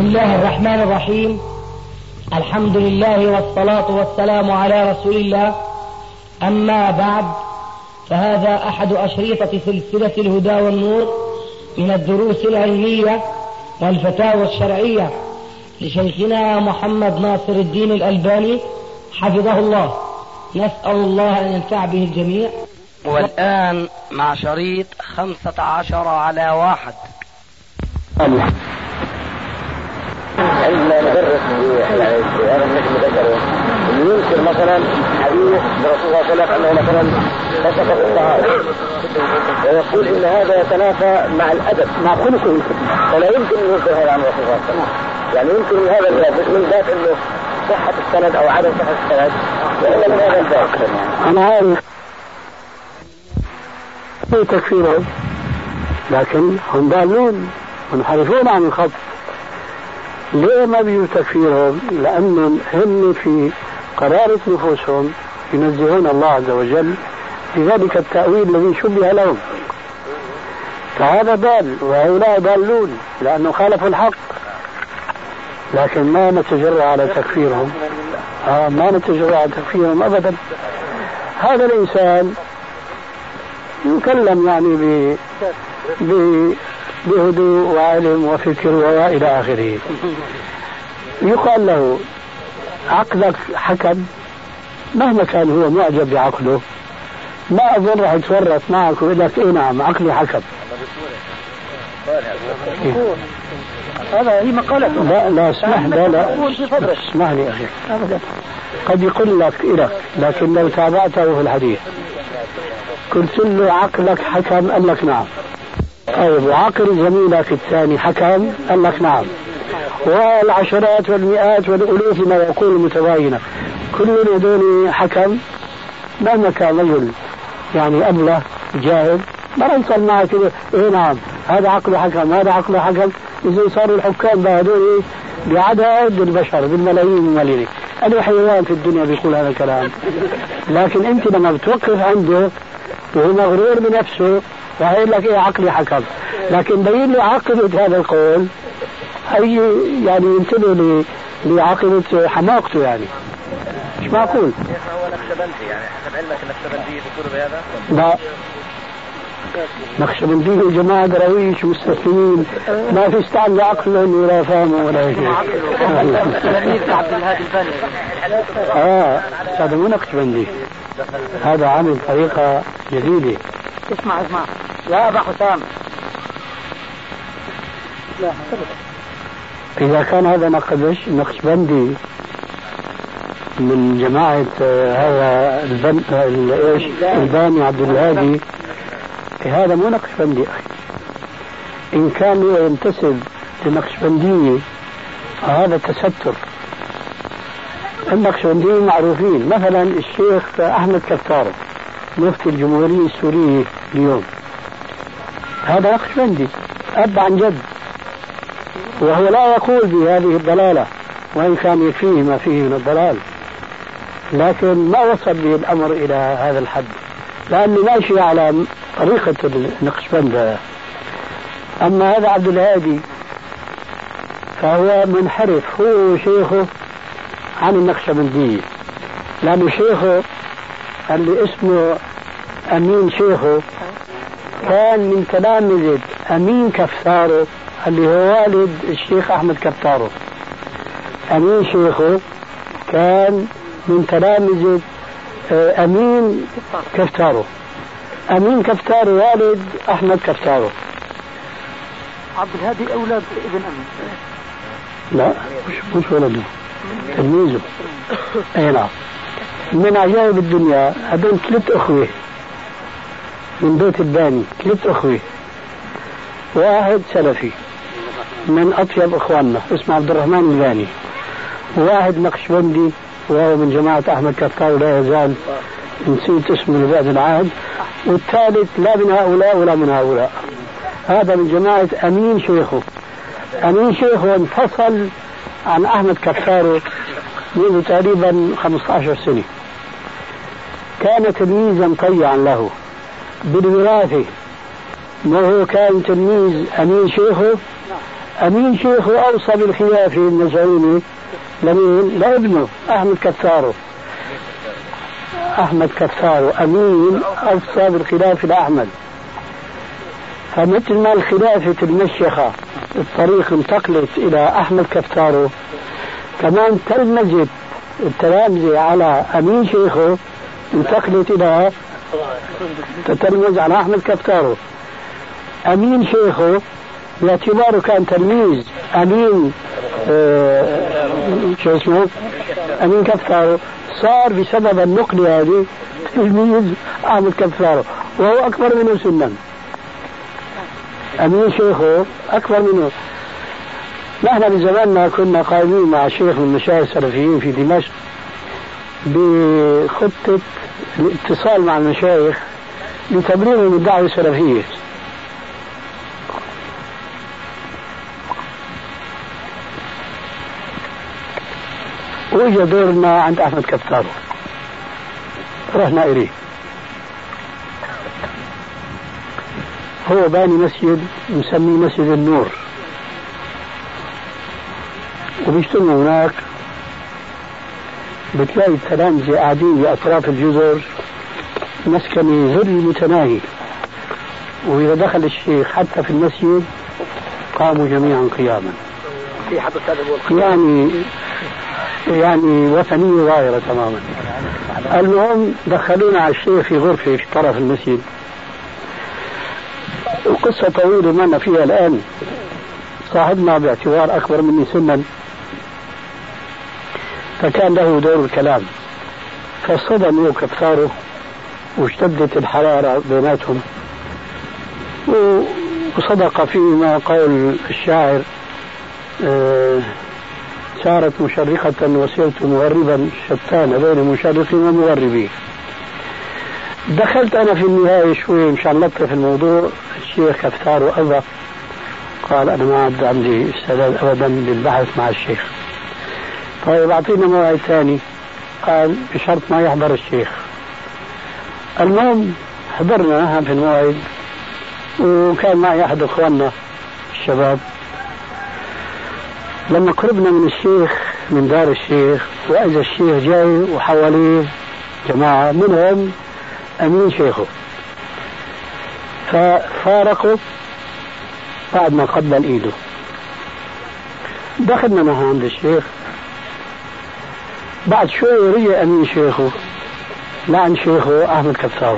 الله الرحمن الرحيم. الحمد لله والصلاة والسلام على رسول الله. أما بعد، فهذا أحد أشريطة سلسلة الهدى والنور من الدروس العلمية والفتاوى الشرعية لشيخنا محمد ناصر الدين الألباني حفظه الله. نسأل الله أن ينفع به الجميع. والآن مع شريط 15:1. عندما ندرس هذا النجم ذكره ينكر مثلا حديث برسول الله صلى الله عليه وسلم انه مثلا فسق الطهارة ويقول ان هذا يتنافى مع الادب مع خلقه، فلا يمكن ان ينكر هذا عن رسول الله صلى الله عليه وسلم. يعني يمكن من هذا الباب من باب انه صحة السند او عدم صحة السند، والا من هذا الباب. انا عارف في تكفيرهم، لكن هم ضالون منحرفون عن الخط. ليه ما بيجوا تكفيرهم؟ لأنهم هم في قرارة نفوسهم ينزهون الله عز وجل لذلك التأويل الذي شبه لهم. فهذا ضال وهؤلاء ضالون لأنه خالفوا الحق، لكن ما نتجرأ على تكفيرهم. ما نتجرأ على تكفيرهم أبدا. هذا الإنسان يكلم يعني بهدوء وعلم وفكر وإلى آخره. يقال له عقلك حكم، مهما كان هو معجب بعقله ما أظن راح يتورط معك ويقول لك إيه نعم عقلي حكم. هذا هي مقالته. لا اسمح اسمح لي أخي، أبدا قد يقول لك إلك، لكن لو تابعته في الحديث قلت له عقلك حكم قال لك نعم. طيب وعقل زميلك الثاني حكم قال لك نعم. والعشرات والمئات والألوف ما يقول متباينة، كل هذول حكم. مهما كان رجل يعني أبله جاهل ما يصل معك كده إيه نعم هذا عقله حكم هذا عقله حكم. إذا صاروا الحكام هذول بعدد البشر بالملايين الملايين، أنا حيوان في الدنيا بيقول هذا الكلام. لكن أنت لما بتوقف عنده وهو مغرور بنفسه وهيقول لك إيه عقلي حكم، لكن بين له عاقبة هذا القول أي يعني ينتبه لعاقبة حماقته، يعني مش معقول. هو نقشبندي يعني حسب علمك النقشبندية بيقولوا بهذا؟ لا، نقشبندية جماعة دراويش مستسلمين ما في استعمل عقلهم ولا فهموا ولا شيء. تلاميذ عبد الهادي الباني. هذا مو نقشبندي، هذا عامل طريقة جديدة. اسمع يا أبا حسام. لا إذا كان هذا نقشبندي من جماعة هذا الباني عبد الهادي، هذا مو نقشبندي أخي. إن كان ينتسب لنقشبندية هذا تستر. النقشبنديين معروفين، مثلا الشيخ أحمد كفتارو مفتي الجمهورية السورية اليوم، هذا نقشبندي أب عن جد، وهو لا يقول بهذه الضلالة وإن كان يكفيه ما فيه من الضلال، لكن ما وصل به الأمر إلى هذا الحد لأنه ماشي على طريقة النقشبند. أما هذا عبد الهادي فهو منحرف، هو شيخه عن النقشبندية، لأنه شيخه اللي اسمه أمين شيخه كان من تلامذة أمين كفتارو اللي هو والد الشيخ أحمد كفتارو. أمين شيخه كان من تلامذة أمين كفتارو. أمين كفتارو والد أحمد كفتارو. عبد الهادي أولاد ابن أمين؟ لا مش ولده، تلميذه. أي نعم. من عجائب الدنيا هذول 3 أخوة من بيت الباني، 3 أخوة، واحد سلفي من أطيب إخواننا اسمه عبد الرحمن الباني، وواحد نقشبندي وهو من جماعة أحمد كفتارو لا يزال نسيت اسمه لبعد العهد، والثالث لا من هؤلاء ولا من هؤلاء، هذا من جماعة أمين شيخه. أمين شيخه انفصل عن أحمد كفتارو منذ تقريبا 15 سنة. كان تلميذا طيعا له بالوراثة، وهو كان تلميذ أمين شيخه أمين شيخه أوصى بالخلافة النزعوني لمين؟ لابنه أحمد كفارو. أحمد كفارو أمين أوصى بالخلافة لأحمد. فمثل ما الخلافة المشيخة الطريق انتقلت إلى أحمد كفارو، كمان تلمذت التلامذة على أمين شيخه انتقلت إلى تتلمذ على أحمد كفارو. أمين شيخه باعتباره كان تلميذ أمين شو اسمه أمين كفارو، صار بسبب النقل هذه تلميذ أحمد كفارو، وهو أكبر منه سنا. أمين شيخه أكبر منه. نحن بزماننا كنا قائمين مع شيخ من المشايخ السلفيين في دمشق بخطة الاتصال مع المشايخ لتبليغهم الدعوة السلفية. وإجا دورنا عند أحمد كفارو، رحنا إليه. هو باني مسجد نسميه مسجد النور، وبيجتمعوا هناك بتلاقي التلامذة قاعدين بأطراف الجزر، مسكن ظل متناهي، وإذا دخل الشيخ حتى في المسجد قاموا جميعا قياما، يعني وثنية ظاهرة تماما. المهم دخلونا على الشيخ في غرفة في طرف المسجد، وقصة طويلة ما فيها الآن. صاحبنا باعتبار أكبر مني سنا فكان له دور الكلام، فصدموا كفاره واشتدت الحرارة بيناتهم، وصدق فيما قول الشاعر صارت مشرقة وسرت مغربا شتان بين مشرق ومغربي. دخلت أنا في النهاية شوي مشان لطف الموضوع. الشيخ كفارو أبى، قال أنا ما عاد عندي استعداد أبدا للبحث مع الشيخ. طيب أعطينا موعد ثاني، قال بشرط ما يحضر الشيخ. المهم حضرنا في الموعد، وكان معي أحد أخواننا الشباب. لما قربنا من الشيخ من دار الشيخ، وإذا الشيخ جاي وحواليه جماعة منهم أمين شيخه، ففارقوا بعد ما قبل إيده. دخلنا معه عند الشيخ، بعد شوي رجع أمين شيخه لعن شيخه أحمد كفارو.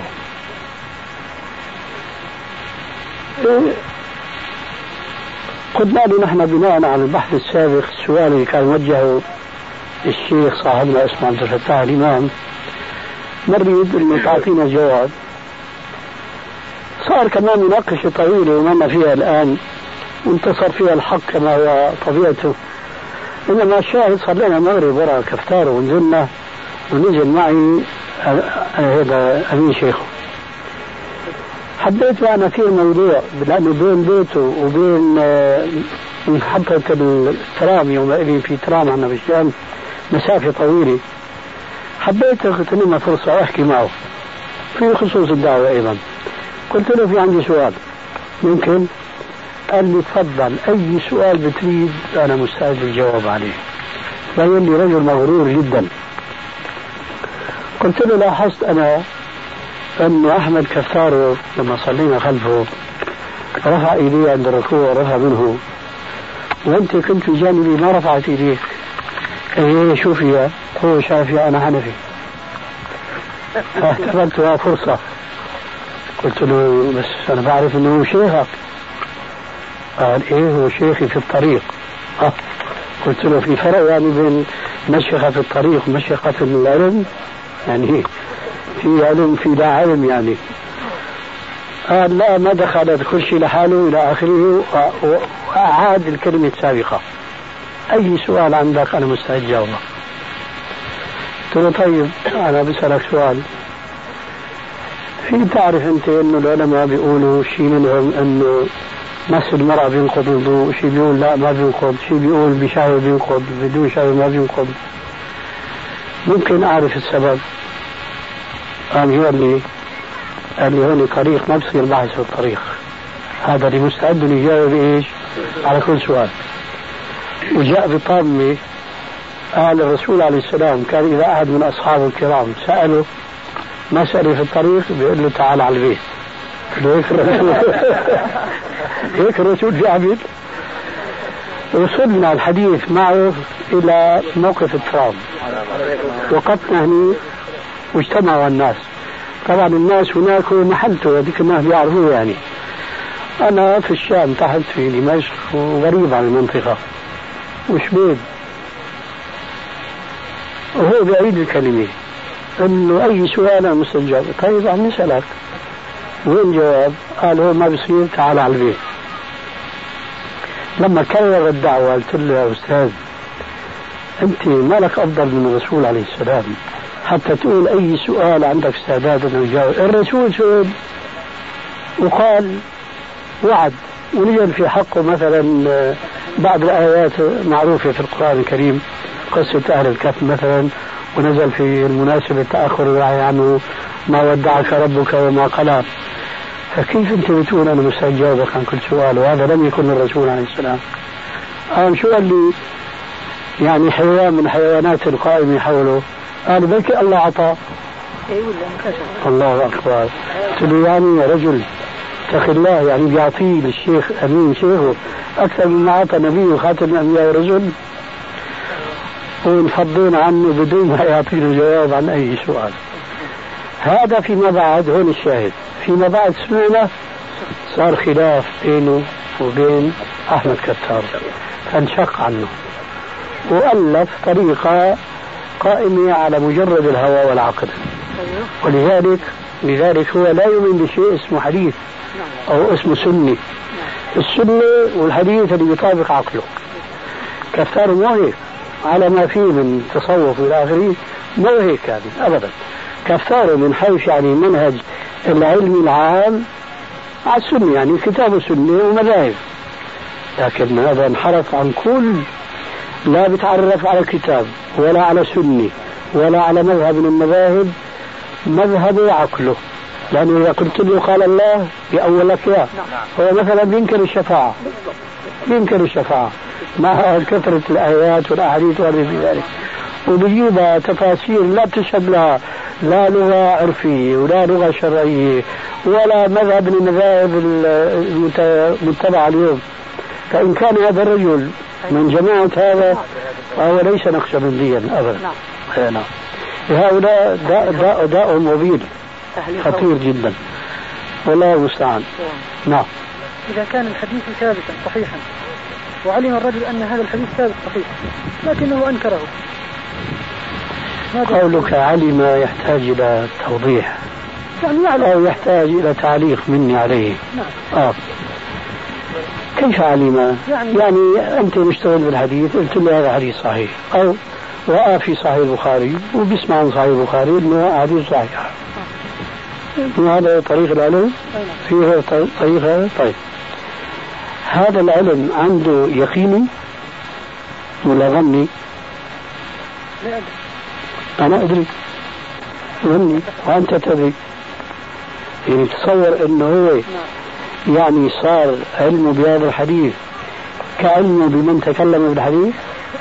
قلنا له نحن بناء على البحث السابق السؤال اللي كان وجهه الشيخ صاحبنا اسمه عبد الفتاح الإمام، نريد أن تعطينا جواب. صار كمان مناقشة طويلة ومنا فيها الآن، وانتصر فيها الحق كما هو طبيعته. إنما الشاهد صار لنا مغرب وراء كفتار ونزلنا، ونزل معي هذا أمين شيخه. حبيت أنا في الموضوع لأنه بين بيته وبين محطة الترام، يومئذ في ترام عنا بالشام مسافة طويلة. حبيت أغتنم فرصة أحكي معه في خصوص الدعوة أيضا. قلت له في عندي سؤال ممكن؟ قال لي تفضل، أي سؤال بتريد أنا مستعد للجواب عليه. فقال لي رجل مغرور جدا. قلت له لاحظت أنا أن أحمد كفارو لما صلينا خلفه رفع إيديه عند الركوع ورفع منه، وأنت كنت جانبي ما رفعت إيديك. إيه شوفي هو شافعي أنا حنفي. فاعتبرتها فرصة. قلت له بس أنا بعرف أنه هو شيخك. قال إيه هو شيخي في الطريق. قلت له في فرق يعني بين مشيخة في الطريق ومشيخة في العلم، يعني في علم في لا علم يعني. قال لا ما دخلت كل شيء لحاله إلى آخره، وأعاد الكلمة السابقة. أي سؤال عندك أنا مستعد جاوبه. قلت له طيب أنا بسألك سؤال، في تعرف أنت إنه العلماء بيقولوا شيء منهم إنه مس المرأة بينقض الوضوء، شيء بيقول لا ما بينقض، شيء بيقول بشهوة بينقض، بدون شهوة ما بينقض، ممكن أعرف السبب؟ قال لي هون طريق ما بصير بحث في الطريق، هذا اللي مستعد يجاوب إيش على كل سؤال. وجاء بطامة قال الرسول عليه السلام كان إذا أحد من أصحابه الكرام سأله مسألة في الطريق بيقول له تعال على البيت. هيك الرسول هيك الرسول بيعمل. وصلنا الحديث معه إلى موقف الترام، وقفنا هني واجتمعوا الناس. طبعا الناس هناك محلته هذيك الناس بيعرفوه يعني. أنا في الشام تحت في دمشق وغريب عن المنطقة وشبيب، وهو بيعيد الكلمة إنه أي سؤال أنا مستجاب. طيب عم نسألك وين جواب؟ قال هو ما بصير تعال على البيت. لما كرر الدعوة قلت له يا أستاذ أنت ما لك أفضل من الرسول عليه السلام حتى تقول أي سؤال عندك استعداد أن يجاوب. الرسول سئل وقال وعد ونزل في حقه مثلا بعض الآيات معروفة في القرآن الكريم، قصة أهل الكهف مثلا، ونزل في المناسبة تأخر الوعي عنه ما ودعك ربك وما قلى. فكيف أنت بتقول أنا مستعد جاوبك عن كل سؤال وهذا لم يكن الرسول عليه السلام؟ شو قال لي؟ يعني حيوان من حيوانات القائمة حوله. قال بلكي الله عطاه. الله أكبر. قلت له يعني يا رجل اتق الله، يعني بيعطيه للشيخ أمين شيخه أكثر مما أعطى نبيه خاتم الأنبياء ورسل، ونفضون عنه بدون ما يعطينا جواب عن أي سؤال. هذا فيما بعد. هون الشاهد، فيما بعد سمعنا صار خلاف بينه وبين أحمد كتار فانشق عنه وألف طريقة قائمة على مجرد الهوى والعقل. ولذلك هو لا يؤمن بشيء اسمه حديث أو اسمه سنة. السنة والحديث اللي يطابق عقله. كتار مو هيك على ما فيه من تصوف إلى آخره، مو هيك يعني أبدا. كتار من حيث يعني منهج العلم العام على السنة، يعني كتاب السنة ومذاهب، لكن هذا انحرف عن كل، لا بيتعرف على كتاب ولا على سنة ولا على مذهب من المذاهب، مذهب عقله. لأنه إذا قلت له قال الله بأول لك يا هو مثلا بينكر الشفاعة مع كثرة الآيات والأحاديث وغير ذلك، وبيجيبها تفاسير لا تشهد لها لا لغة عرفية ولا لغة شرعية ولا مذهب من المذاهب المتبعة اليوم. فإن كان هذا الرجل من جماعة هذا فهو ليس نقشبنديا أبدا. نعم. هؤلاء داء وبيل خطير جدا والله المستعان. نعم. إذا كان الحديث ثابتا صحيحا وعلم الرجل أن هذا الحديث ثابت صحيح لكنه أنكره، قولك علم يحتاج إلى توضيح يعني أو يحتاج إلى تعليق مني عليه. نعم. كيف علم؟ يعني أنت مشتغل بالحديث قلت له هذا حديث صحيح، أو رأى في صحيح البخاري وبيسمع عن صحيح البخاري إنه حديث صحيح. هذا طريق العلم فيه طريق هذا. طيب هذا العلم عنده يقيني ولا ظني؟ أنا أدري ظني وأنت تدري. يعني تصور إنه هو يعني صار علمه بهذا الحديث كعلمه بمن تكلم بالحديث،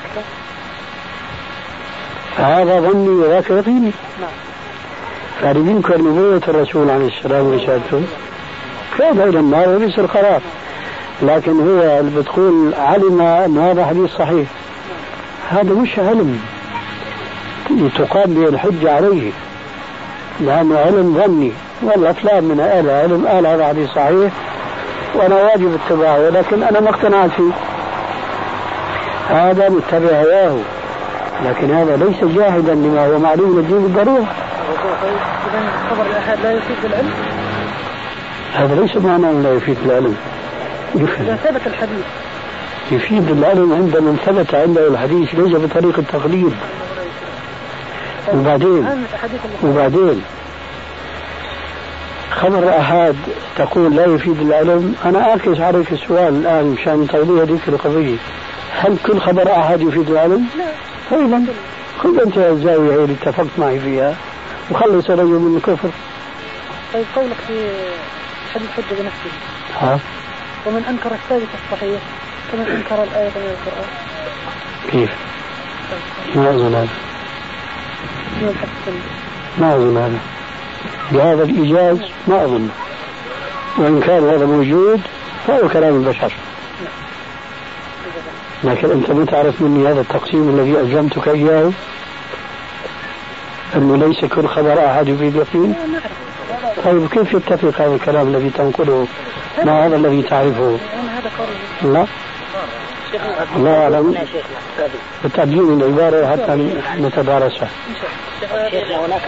فهذا ظني وذاك يقيني. فهل ينكر نبوة الرسول عليه السلام ورسالته؟ كان إلى النار وليس القرار، لكن هو اللي بتقول علم أن هذا حديث صحيح، هذا مش علم تقام به الحجة عليه، لأنه علم ظني. والله فلان من أهل علم قال هذا حديث صحيح وأنا واجب اتباعه، ولكن أنا ما اقتنعت فيه، هذا متبع هواه، لكن هذا ليس جاهدا لما هو معلوم الدين بالضرورة. إذن خبر الأحد لا يفيد العلم؟ هذا ليس معناه لا يفيد العلم. إذا ثبت الحديث يفيد العلم عند من ثبت عنده الحديث ليس بطريقة التقليد. وبعدين خبر أحد تقول لا يفيد العلم. أنا أركز عليك السؤال الآن مشان توضيح هذه القضية، هل كل خبر أحد يفيد العلم؟ لا. طيب خذ أنت الزاوية اللي اتفقت معي فيها وخلص الرجل من الكفر. طيب قولك في حديث حجة بنفسه ومن أنكر الثابت الصحيح كمن أنكر الآية من القرآن. كيف؟ ما أظن هذا. ما أظن هذا بهذا الإيجاز، ما أظن. وإن كان هذا موجود فهو كلام البشر، لكن أنت ما تعرف مني هذا التقسيم الذي ألزمتك إياه، أنه ليس كل خبر أحد يفيد يقين. طيب كيف يتفق هذا الكلام الذي تنقله مع هذا الذي تعرفه؟ لا، الله أعلم. بتعديل العبارة حتى نتدارسها. شيخنا هناك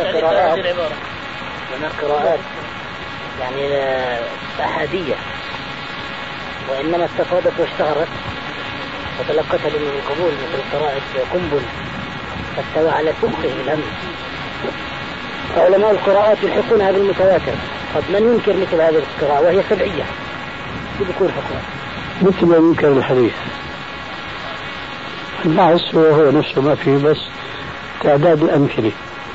قراءات يعني أحادية وإنما استفادت واشتهرت وتلقتها من القبول، مثل قراءة قنبل فاستوى على سقفه الهم. علماء القراءات يلحقونها بالمتواتر. قد من ينكر مثل هذه القراءة وهي سبعية بكل حكمها مثل ما ينكر الحديث. البحث هو نفسه ما فيه بس تعداد الأمثلة.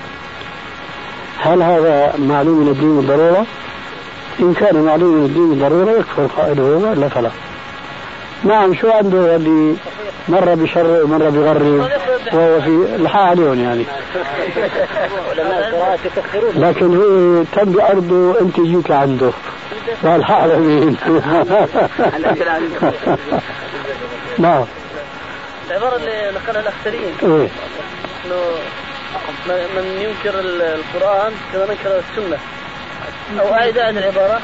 هل هذا معلوم من الدين بالضرورة؟ إن كان معلوم من الدين بالضرورة يكفر قائله ولا فلا. نعم، شو عنده اللي مرة بشر ومرة بغر وهو في الحق عليهم يعني. لكن هو تم بأرضه أنت جيت عنده والحق على مين؟ نعم. العبارة اللي نقلها الأخسرين إنه من ينكر القرآن كما ننكر السنة أو أعيد العبارة.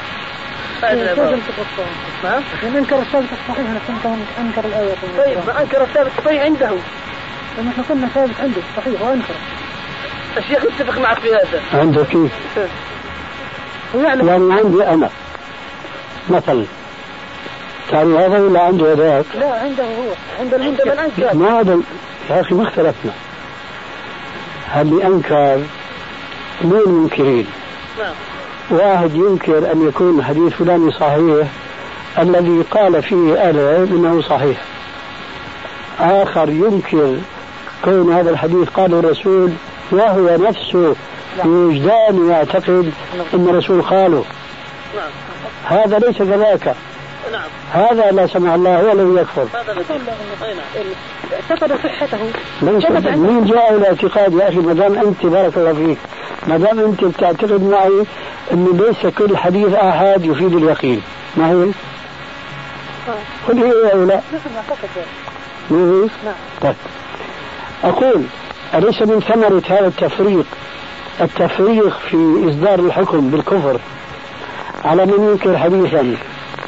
نعم. من أنكر الثابت الصحيح نحن أنكر الآية. طيب ما أنكر الثابت الصحيح عنده. نحن قلنا ثابت عنده صحيح وأنكر. الشيخ يتفق معك في هذا. عنده كيف؟ يعني عندي أنا مثلا تعرف هذا ولا عنده ذاك؟ لا عنده هو، عند من أنكر. ما هذا يا أخي ما اختلفنا. هل أنكر مو المنكرين. نعم. واحد ينكر أن يكون حديث فلان صحيح الذي قال فيه أهل العلم أنه صحيح. آخر ينكر كون هذا الحديث قاله الرسول وهو نفسه بوجدان يعتقد أن الرسول قاله. نعم. هذا ليس كذاك. نعم. هذا لا سمح الله هو الذي يكفر. اعتقد صحته. مين جاء إلى اعتقاد يا أخي؟ ما دام أنت بارك الله فيك، ما دام أنت بتعتقد معي أنه ليس كل حديث أحد يفيد اليقين، ما هي؟ قل هي أو لا؟ نعم. طيب أقول أليس من ثمرة هذا التفريق في إصدار الحكم بالكفر على من ينكر حديثا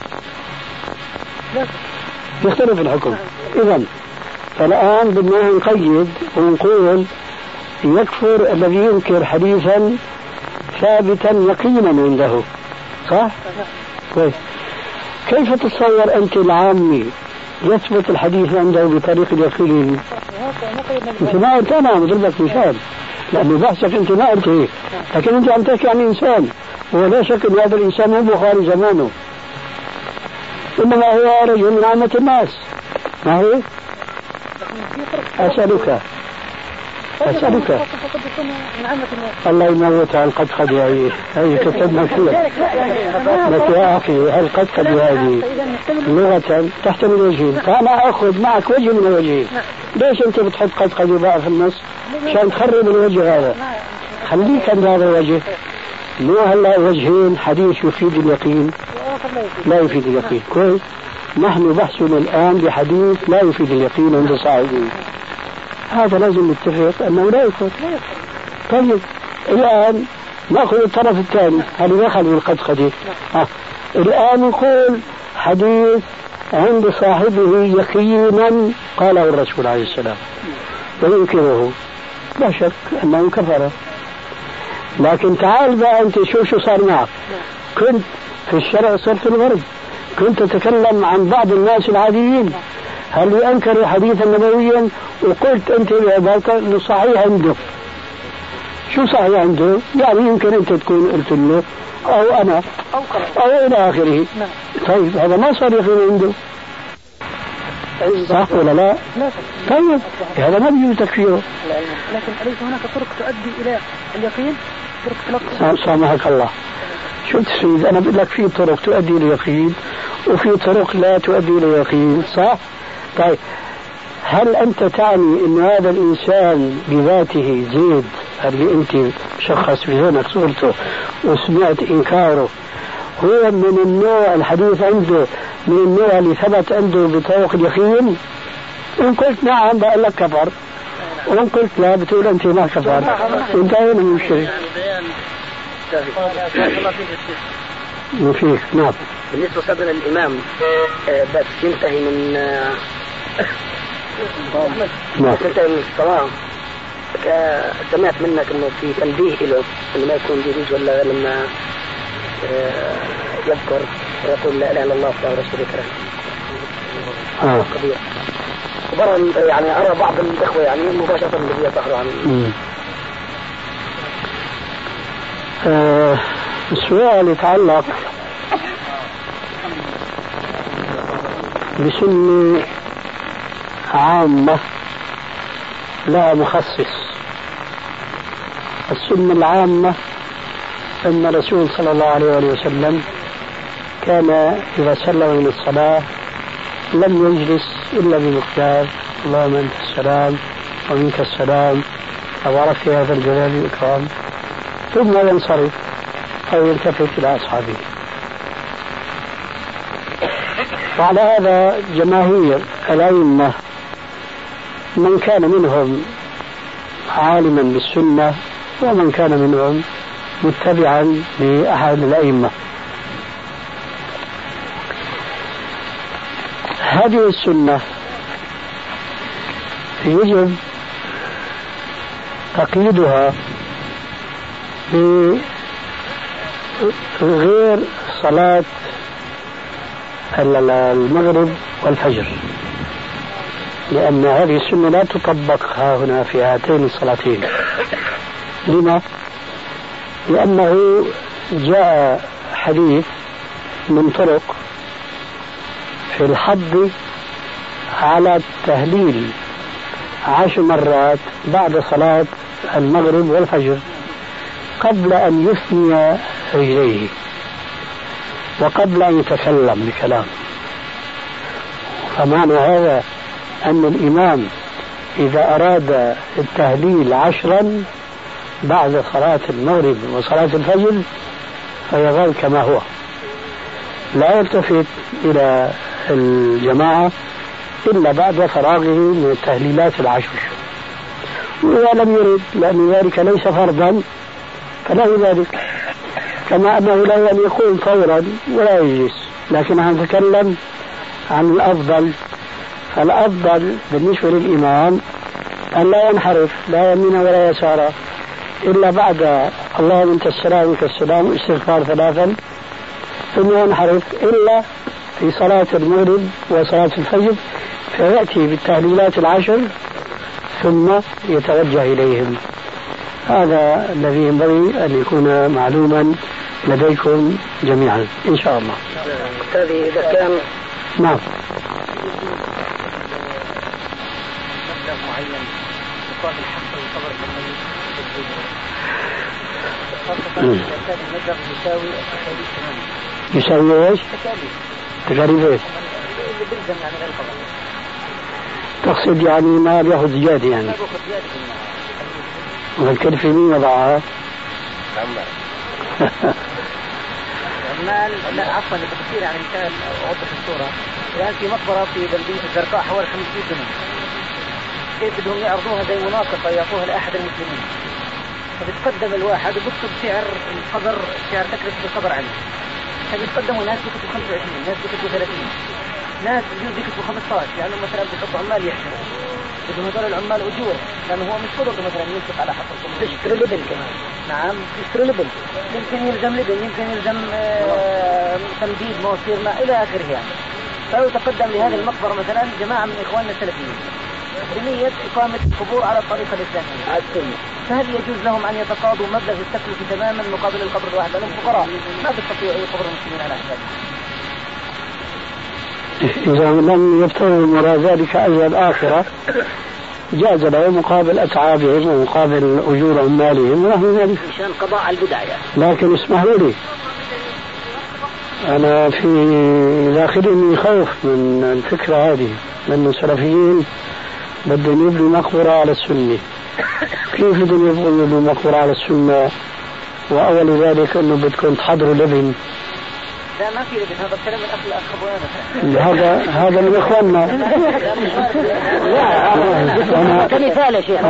يختلف الحكم؟ إذن فالآن بدنا نقيد ونقول يكفر الذي ينكر حديثا ثابتا يقينا عنده، صح؟ كويس. كيف تتصور أنت العامي يثبت الحديث عنده بطريق اليقين؟ أنت ما قلت، أنا أضرب لك مثال لأنه بحثك أنت ما قلت هيك، لكن أنت عم تحكي عن إنسان ولا شك أن هذا الإنسان مو بخاري زمانه، إنما هو رجل من عامة الناس. ما هو؟ أسألك الله يموت على القد هذه كتبنا فيها لك يا أخي. هل قد هذه لغة تحتمل وجهين، فأنا أخذ معك وجه من الوجهين. ليش أنت بتحط قد بقى في النص عشان تخرب الوجه هذا؟ خليك عند هذا الوجه. مو هلا وجهين، حديث يفيد اليقين لا يفيد اليقين. كويس. نحن بحثنا الآن بحديث لا يفيد اليقين عند صاحبه، هذا لازم نتفق أنه لا يكفر. طيب الآن نأخذ الطرف الثاني هل دخل بالقد الآن نقول حديث عند صاحبه يقينا قاله الرسول عليه السلام وينكره، لا شك أنه كفر. لكن تعال بقى أنت شو صار معك؟ كنت في الشرع صرت الغرب، كنت تتكلم عن بعض الناس العاديين هل ينكر حديثا نبويا وقلت أنت بعبارك أنه صحيح عنده. شو صحيح عنده؟ يعني يمكن أنت تكون قلت له أو أنا أو إلى آخره. طيب هذا ما صار يقين عنده، صح ولا لا؟ طيب هذا ما بيجوز تكفيره. لكن أليس هناك طرق تؤدي إلى اليقين؟ طرق تلقي. سامحك الله، شو تفيد؟ أنا بقول لك في طرق تؤدي إلى اليقين وفي طرق لا تؤدي إلى اليقين، صح؟ طيب هل أنت تعني أن هذا الإنسان بذاته زيد اللي أنت مشخص بذهنك صورته وسمعت إنكاره هو من النوع الحديث عنده من النوع اللي ثبت عنده بطرق اليقين؟ إن قلت نعم بقول لك كفر، وإن قلت لا بتقول أنت ما كفر، انتهينا من الشيء. وفيك نعم. بالنسبة صدر الإمام بس ينتهي من تنتهي من الصلاة، سمعت منك انه في تنبيه له انه ما يكون بيجوز ولا لما يذكر ويقول لا اله الا الله وحده لا شريك له. قضية وبرا يعني ارى بعض الاخوة يعني مباشرة اللي بيظهروا عن السؤال يتعلق بسنة عامة لا مخصص. السنة العامة أن الرسول صلى الله عليه وسلم كان إذا سلم من الصلاة لم يجلس إلا بمقدار اللهم أنت السلام ومنك السلام تبارك يا ذا الجلال والإكرام، ثم ينصرف أو يلتفت إلى أصحابه. وعلى هذا جماهير الأئمة من كان منهم عالما بالسنة ومن كان منهم متبعا لأحد الأئمة. هذه السنة يجب تقييدها بغير صلاة المغرب والفجر، لأن هذه السنة لا تطبق ها هنا في هاتين الصلاتين. لما؟ لأنه جاء حديث من طرق في الحض على التهليل 10 مرات بعد صلاة المغرب والفجر قبل أن يثني رجليه وقبل أن يتكلم بكلام. فمعنى هذا أن الإمام إذا أراد التهليل 10 بعد صلاة المغرب وصلاة الفجر فيظل كما هو، لا يلتفت إلى الجماعة إلا بعد فراغه من التهليلات 10. وإذا لم يرد لأن ذلك ليس فرضا فله ذلك، كما أنه لا أن يقوم فورا ولا يجلس. لكن أنا أتكلم عن الأفضل، فالأفضل بالنسبة للإمام أن لا ينحرف لا يمين ولا يسار إلا بعد اللهم أنت السلام ومنك السلام استغفار 3، ثم ينحرف إلا في صلاة المغرب وصلاة الفجر فيأتي بالتهليلات 10 ثم يتوجه إليهم. هذا الذي ينبغي أن يكون معلوما لديكم جميعا إن شاء الله. أستاذي إذا كان نعم يساوي ايش؟ تكاليف ايش؟ تقصد يعني ما بياخذ زيادة يعني؟ والكلفة مين وضعها؟ عمال لا عفوا لتفسير يعني مثال اوضح الصورة. الان في مقبرة في بلدية الزرقاء حوالي 50 سنة، كيف بدهم يعرضوها زي مناقصة يعطوها لأحد المسلمين، فبتقدم الواحد وبكتب سعر القبر، سعر تكلفة القبر عليه، فبيتقدموا ناس بكتبوا 25، ناس بكتبوا 30، ناس بكتبوا 15، يعني مثلا بيحطوا عمال يحشروا بدهم هذول العمال أجور، لأنه هو مش قدرته مثلا ينفق على حفظهم. تشتري لبن كمان. نعم تشتري لبن، يمكن يلزم لبن، يمكن يلزم تمديد مواسير ماء إلى آخره يعني. فلو تقدم لهذه المقبرة مثلا جماعة من إخواننا السلفيين بنية إقامة القبور على الطريقة الإسلامية، فهل يجوز لهم أن يتقاضوا مبلغ التكلفة تماما مقابل القبر الواحد؟ لأنهم فقراء ما بيستطيعوا يقبروا المسلمين على حسابهم. إذا لم يبتغوا وراء ذلك أجر الآخرة جاز له مقابل أتعابهم ومقابل أجور عمالهم ونحو ذلك، مشان قضاء البدع يعني. لكن اسمحوا لي أنا في داخلي خوف من الفكرة هذه، لأن السلفيين بدهم يبنوا مقبرة على السنة. كيف بدهم يبنوا مقبرة على السنة وأول ذلك أنه بدكم تحضروا لبن؟ لا ما في لبن، هذا الكلام من أخ هذا من إخواننا. لا كمثال يا شيخ.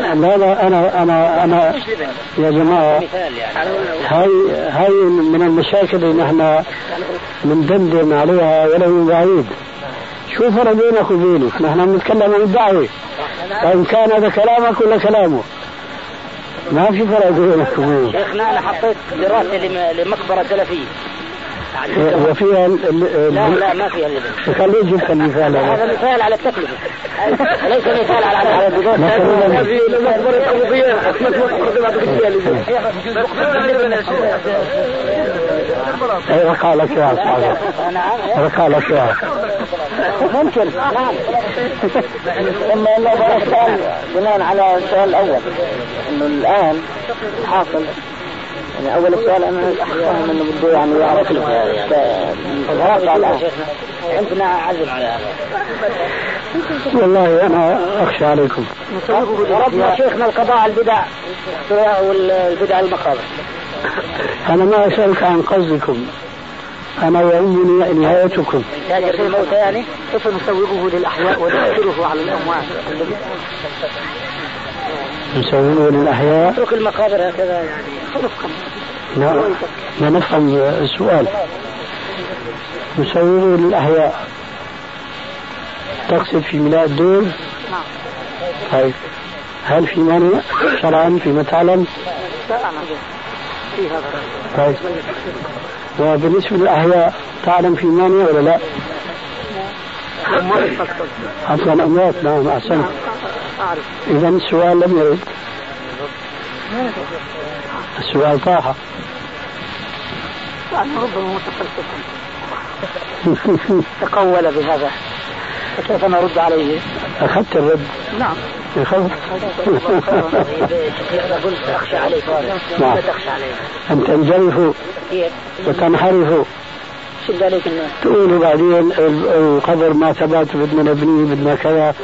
أنا يا جماعة هاي من المشاكل اللي نحن بندندن عليها ولو من بعيد. شو فرق بينك وبينك؟ نحن بنتكلم عن الدعوة، فإن كان هذا كلامك ولا كلامه ما في فرق بينك وبينه. شيخنا أنا حطيت دراسة لمقبرة سلفية وفيها لا ما فيها اللبن. خليه يجيب المثال. هذا مثال على التكلفة وليس مثال على الدجاج. رقع لك يا أصحابي، رقع لك يا ممكن. نعم. إما الله بارك السؤال بناء على السؤال الأول إنه الآن حاصل يعني أول السؤال أنا أفهم إنه بده يعني يعرف الغرض عندنا عزم على هذا. والله أنا أخشى عليكم. ربنا شيخنا القضاء على البدع والبدع المقابر. أنا ما أسألك عن قصدكم، أنا يهمني نهايتكم. تاجر في الموتى يعني كيف نسوقه للأحياء ونذكره على الأموات؟ نسوقه للأحياء؟ نترك المقابر هكذا يعني نفهم. لا نفهم السؤال. نسوقه للأحياء تقصد في ميلاد دول؟ نعم. طيب هل في مانع شرعا فيما تعلم؟ لا أعلم في هذا. طيب وبالنسبة للأحياء تعلم في مانع ولا لا؟ أصلا أموات. نعم أحسنت. إذا السؤال لم يرد، السؤال طاح. ربما تقول بهذا فكيف نرد عليه؟ أخذت الرد. نعم. قلت أخشى عليك. نعم. أن تنجرفوا وتنحرفوا. شو ذلك الناس تقولوا بعدين القبر ما ثبت بدنا نبنيه بدنا كذا.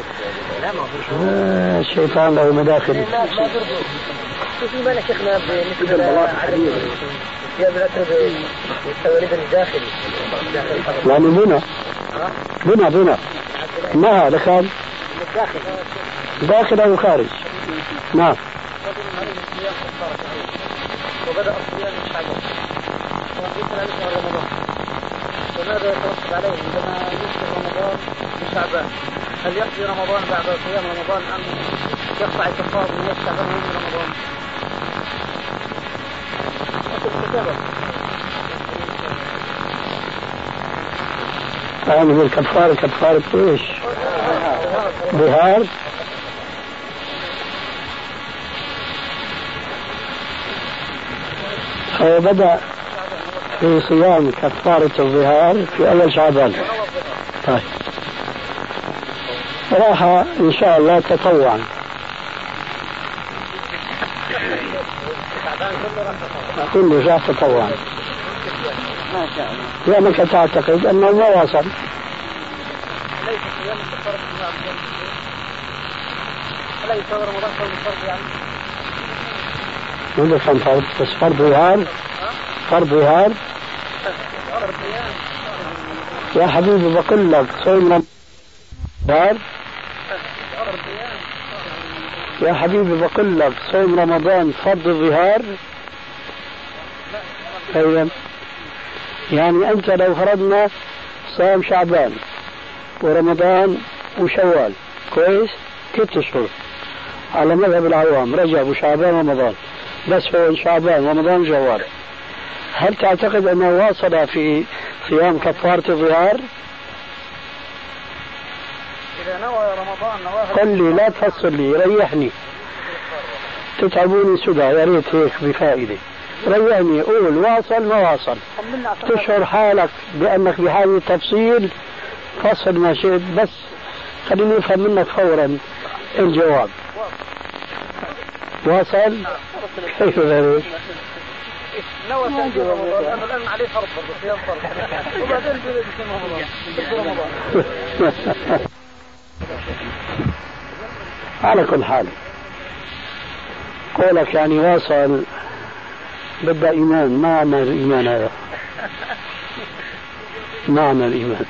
الشيطان له مداخل. في بالك شيخنا بالنسبة للحديث يا بالأسف التوريد الداخلي يعني بنا ما هذا كان داخل أو خارج. نعم. وبدأ الصيام من شعبان ويسأل عليه شهر رمضان وماذا يترتب عليه عندما يصل رمضان من شعبان؟ هل يقضي رمضان بعد صيام رمضان أم يقطع الكفار من شعبان ومن رمضان؟ يعني بالكفارة كفارة ايش؟ ظهار. بدأ في صيام كفارة الظهار في أول شعبان. طيب راح إن شاء الله تطوعا. كله راح تطوعا. ما شاء الله. لأنك تعتقد أنه ما وصل. ماذا كان فرض؟ بس فرض ظهار. فرض ظهار يا حبيبي بقول لك صوم رمضان. يا حبيبي بقول لك صوم رمضان فرض ظهار. أيضا يعني أنت لو فرضنا صام شعبان ورمضان وشوال كويس 6 أشهر على مذهب العوام، رجب وشعبان ورمضان، بس هو شعبان ورمضان وشوال، هل تعتقد أنه واصل في صيام كفارة الظهار؟ إذا نوى رمضان نواه. قل لي لا تفصل لي، ريحني، تتعبوني سدى يا ريت هيك بفائدة. ريحني قول واصل ما واصل، تشعر حالك بأنك بحاجة تفصيل فصل ما شئت، بس خليني أفهم منك فورا الجواب. واصل؟ كيف ذلك؟ نوى تأجيل رمضان لأنه الآن عليه فرض برضه صيام فرض وبعدين بيصير رمضان. على كل حال قولك يعني واصل بدأ إيمان. ما معنى الإيمان هذا؟ معنى الإيمان.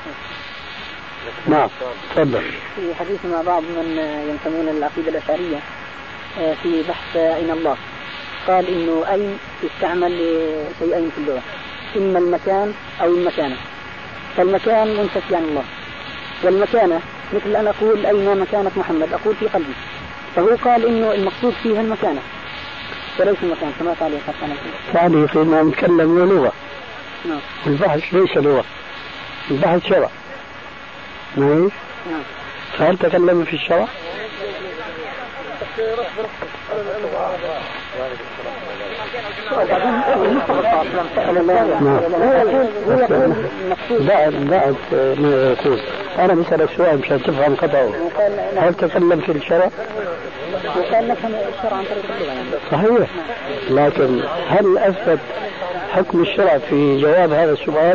نعم تفضل. في حديث مع بعض من ينتمون للعقيدة الأشعرية في بحث أين الله، قال إنه أين يستعمل لشيئين في اللغة، إما المكان أو المكانة. فالمكان منتفي عن الله، والمكانة مثل أن أقول أين مكانة محمد، أقول في قلبي. فهو قال إنه المقصود فيها المكانة وليس المكان كما قال يحسن. يعني فيما نتكلم لغة. البحث ليس لغة، البحث شرع. نعم. فهل تكلم في الشرع؟ بعد ما يقول أنا بسألك سؤال مشان تفهم خطأه. هل تكلم في الشرع؟ وقال نفهم الشرع عن طريق اللغة. صحيح، لكن هل أثبت حكم الشرع في جواب هذا السؤال؟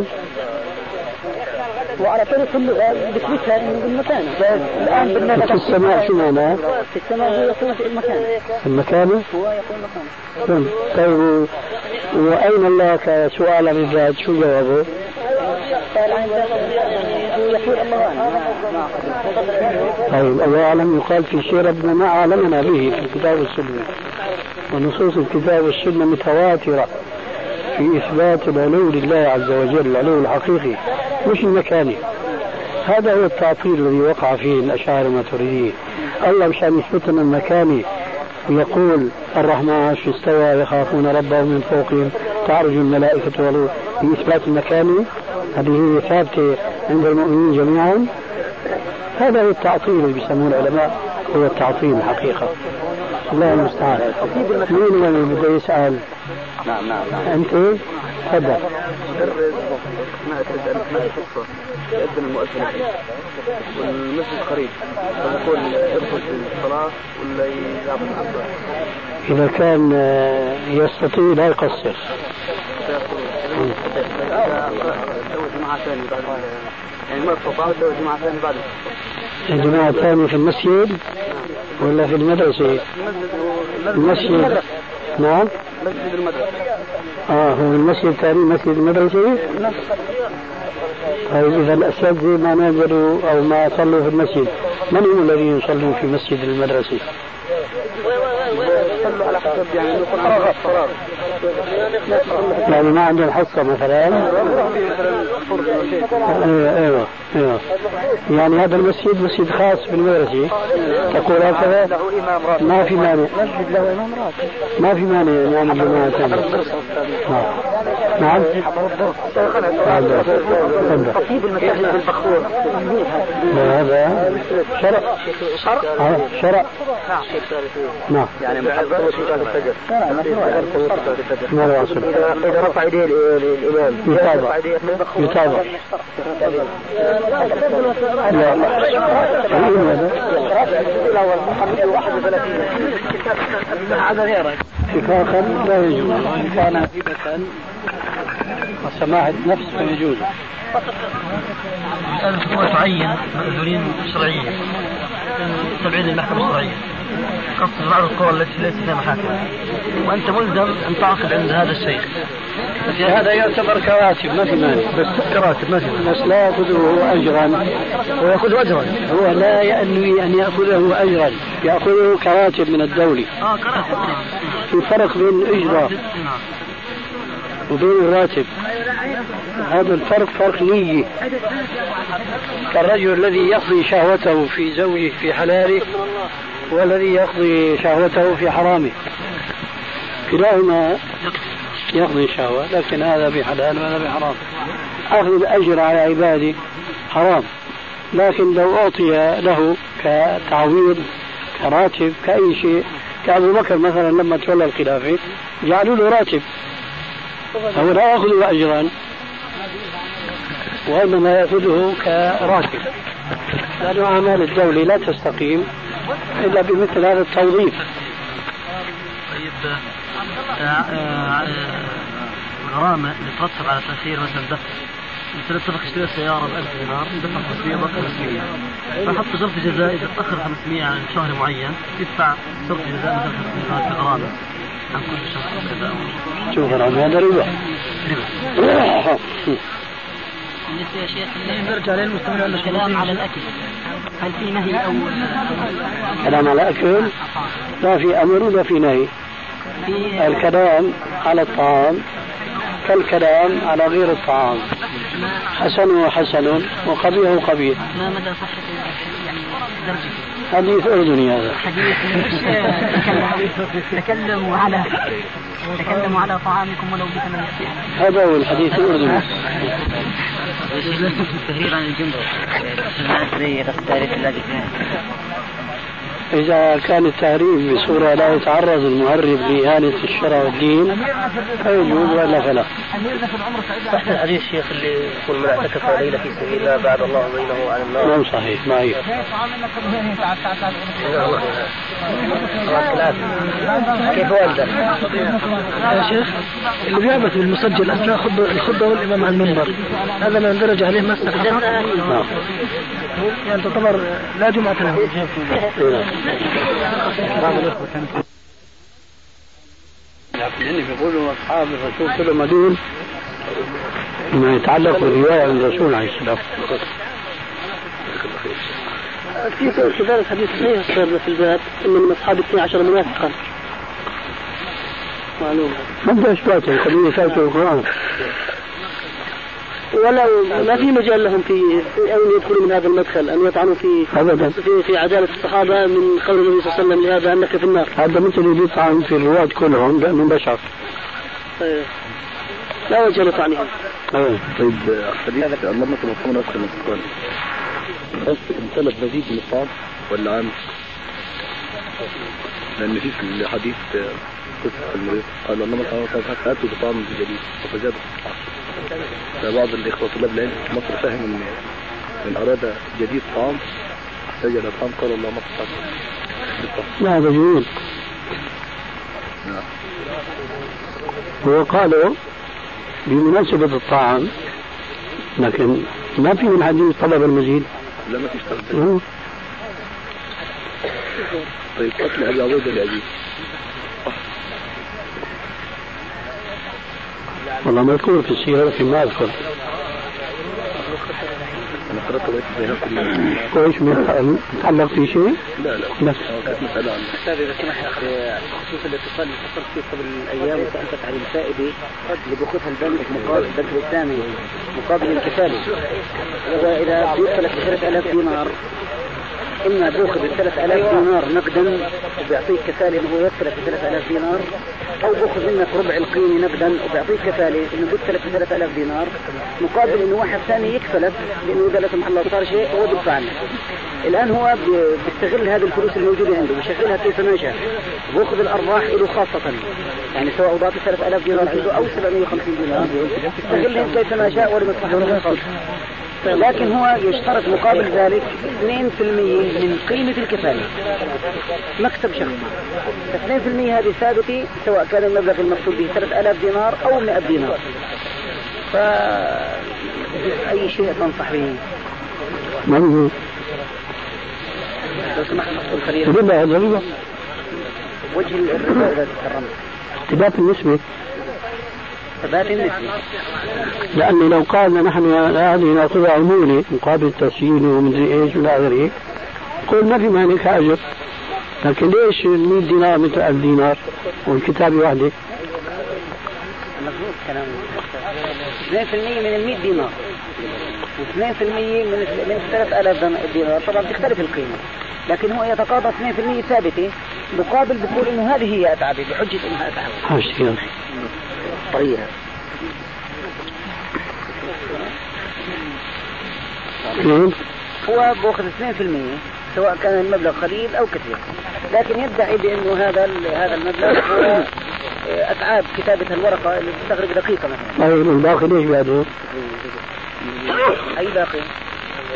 وعلى طريق اللغة بتثبتها إنه بالمكانة. الآن في السماء شو معناه؟ في السماء هو يقول في المكانة. المكانة؟ هو يقول مكانة. طيب وأين الله كسؤال عن الذات شو جوابه؟ قال عن يقول الله أعلم. طيب الله أعلم يقال في شيء ربنا ما أعلمنا به في الكتاب والسنة، ونصوص الكتاب والسنة متواترة في إثبات العلو لله عز وجل، العلو الحقيقي مش المكاني. هذا هو التعطيل الذي وقع فيه الأشاعرة الماتريدية. الله مشان يثبت لنا المكاني ويقول الرحمن عرش استوى يخافون ربهم من فوقهم تعرج الملائكة والروح، بإثبات المكاني هذه هي ثابتة عند المؤمنين جميعا. هذا هو التعطيل اللي بيسموه العلماء، هو التعطيل الحقيقة. الله المستعان. مين اللي بده يسأل؟ نعم. أنت تفضل. ما تسأل ما القصة يأذن المؤذن والمسجد قريب، فنقول يدخل في الصلاة ولا يذهب الصلاة؟ إذا كان يستطيع لا يقصر. جماعة ثانية بعد يعني ما استطاع جماعة ثانية بعد الجماعة الثانية في المسجد ولا في المدرسة؟ المسجد. نعم. مسجد المدرسة. هو المسجد الثاني مسجد المدرسة. طيب إذا الأساتذة ما نزلوا أو ما صلوا في المسجد، من هم الذين يصلون في مسجد المدرسة؟ صلوا على حسب يعني فراغ. يعني ما عندهم حصة مثلا. ايوه يعني هذا المسجد مسجد خاص بالمدرسة تقول هكذا. ما في مانع. مسجد له إمام راتب. ما في مانع يعني جماعة ثانية. نعم. تطيب المساجد بالبخور. هذا شرع. نعم. يعني محبة وشيطة الفجر. ما واصل. إذا رفع يديه الإمام يتابع. اتفاقا لا يجوز، إن كان هبة وسماحة نفس فيجوز. هو تعين مأذونين شرعيين تبعين المحكمة الشرعية، قصد بعض القوى التي ليست فيها محاكم، وأنت ملزم أن تعقد عند هذا الشيخ. هذا يعتبر كراتب ما في مانع، بس كراتب ما في مانع، بس لا يأخذه أجرا. ويأخذ أجرا، هو لا ينوي أن يأخذه أجرا، يأخذه كراتب من الدولة. كراتب. في فرق بين الأجرة وبين الراتب. هذا الفرق فرق نية، كالرجل الذي يقضي شهوته في زوجه في حلاله والذي يقضي شهوته في حرامه، كلاهما يقضي شهوة، لكن هذا بحلال وهذا بحرام. أخذ الأجر على عباده حرام، لكن لو أعطي له كتعويض كراتب كأي شيء، كأبو بكر مثلا لما تولى الخلافة جعلوا له راتب، فهو لا يأخذ أجرا وإنما يأخذه كراتب، لأن أعمال الدولة لا تستقيم إلا بمثل هذا التوظيف. طيب غرامة بترتب على تأخير مثلا دفع، مثلا اتفق اشتري سيارة ب1000 دينار دفع 500 ضغط 500، فحط شرط جزاء إذا تأخر 500 عن شهر معين يدفع شرط جزاء مثلا 500 كغرامة عن كل شهر جزاء. شو غرامة؟ هذا ربا. بالنسبة يا شيخ نرجع للمستمع على الكلام على الأكل، هل في نهي أو كلام على الأكل؟ لا في أمر ولا في نهي. الكلام على الطعام كالكلام على غير الطعام، حسن حسن وقبيح قبيح. ما مدى صحة يعني درجة؟ حديث أردني هذا. حديث تكلموا على طعامكم ولو بثمن يسير. هذا هو الحديث الأردني. التهرير عن الجمرة زي التاريخ الذي إذا كان التهريب بصورة لا يتعرض المهرب لإهانة الشرع والدين فيجوز ولا فلا. صح الحديث شيخ اللي يقول من اعتكف ليلة في سبيل الله بعد الله بينه عن النار. نعم صحيح معي. كيف والده يا شيخ اللي بيعبث بالمسجل أثناء الخطبة والإمام على المنبر هذا ما يندرج عليه مسجد حرام؟ يعني تعتبر لا جمعة له. يعني بيقولوا أصحاب الرسول كلهم هذول ما يتعلق بالرواية عن الرسول عليه السلام. في كذلك حديث صحيح في الباب إن من أصحاب 12 منافقا. معلومة. ما بدي أثباته خليني فاتوا القرآن. ولا ما في مجال لهم في أن يدخلوا من هذا المدخل أن يطعنوا في عدالة الصحابة من قول النبي صلى الله عليه وسلم لهذا أنك في النار. هذا مثل اللي يطعن في الرواة كلهم لأنهم بشر. لا وجه لطعنهم. طيب حديث اللهم صل وسلم على القرآن بس امتلك مزيد من الطعام ولا عام؟ لأن في الحديث قال اللهم صل وسلم فأتوا بطعام جديد فزاد بعض الإخوة طلاب العلم في مصر فهم من أراد جديد طعام احتاج إلى طعام قال الله مصر. لا هذا جميل. هو قالوا بمناسبة الطعام لكن ما في من حديث طلب المزيد. لا ما فيش طلب. طيب قتل أبي عبيدة لأبي والله مذكور في السيرة فيما أذكر. أنا قرأت بينكم كويس متعلق في شيء؟ لا بس مسألة عن أستاذ إذا سمحت خصوص الاتصال اللي اتصلت فيه قبل أيام وسألتك عن الفائدة اللي بيأخذها البنك مقابل البنك الإسلامي مقابل الكفالة. إذا بيدخلك ب3000 دينار إما بيأخذ 3000 دينار نقدا وبيعطيك كفالة إنه يدخلك ب3000 دينار أو بأخذ منك ربع القيمة نقدا وبيعطيك كفالة إنه بيدخلك ب3000 دينار مقابل إنه واحد ثاني يكفلك لأنه إذا لا سمح الله صار شيء هو بيدفع عنك. الآن هو بيستغل هذه الفلوس الموجودة عنده ويشغلها كيف ما شاء ويأخذ الأرباح له خاصة يعني سواء ضاعت 3000 دينار عنده أو 750 دينار يستغلهم كيف ما شاء ولمصلحته الخاصة. لكن هو يشترط مقابل ذلك 2% من قيمة الكفالة مكسب شخص. 2% هذه ثابتة سواء كان المبلغ المقصود به 3000 دينار أو 100 دينار. فأي شيء تنصح به؟ منه لو سمحت مقصود خليل ربا هذا ربا وجه الربا إذا تكرمت ثبات النسبة. ثبات النسبة لأنه لو قال نحن هذه نأخذ عمولة مقابل تسجيل ومدري إيش ولا غيره قل ما في مانع كأجر. لكن ليش 100 دينار مثل 1000 دينار والكتابة واحدة؟ مضبوط كلام. 2% من 100 دينار و2% من 3000 دينار طبعا تختلف القيمة لكن هو يتقاضى 2% ثابتة مقابل بتقول إنه هذه هي أتعابي بحجة إنها أتعاب. حاشية طريقة هو بأخذ 2% سواء كان المبلغ قليل أو كثير لكن يدعي بأنه هذا المبلغ هو أتعاب كتابة الورقة اللي تستغرق دقيقة مثلا. طيب الباقي ليش بعده؟ أي باقي؟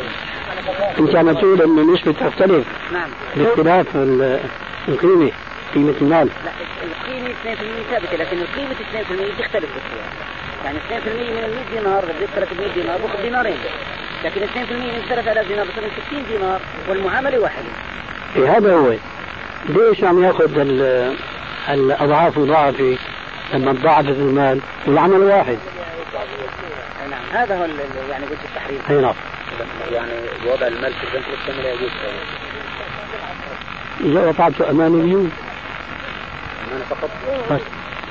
أنت عم تقول أن النسبة تختلف. نعم. باختلاف القيمة. قيمة المال. لا القيمة 2% ثابتة، لكن القيمة 2% بتختلف بالسعر. يعني 2% من ال100 دينار اللي بيشترك 100 دينار باخذ دينارين، لكن 2% من 3000 دينار بصير 60 دينار والمعاملة واحدة. إيه هذا هو. ليش عم ياخذ الأضعاف مضاعفة لما تضاعف المال والعمل واحد؟ نعم هذا هو يعني وجه التحريم. أي نعم. يعني وضع المال في البنك الإسلامي لا يجوز. إذا وضعته أمانة يجوز. أمانة فقط. بس.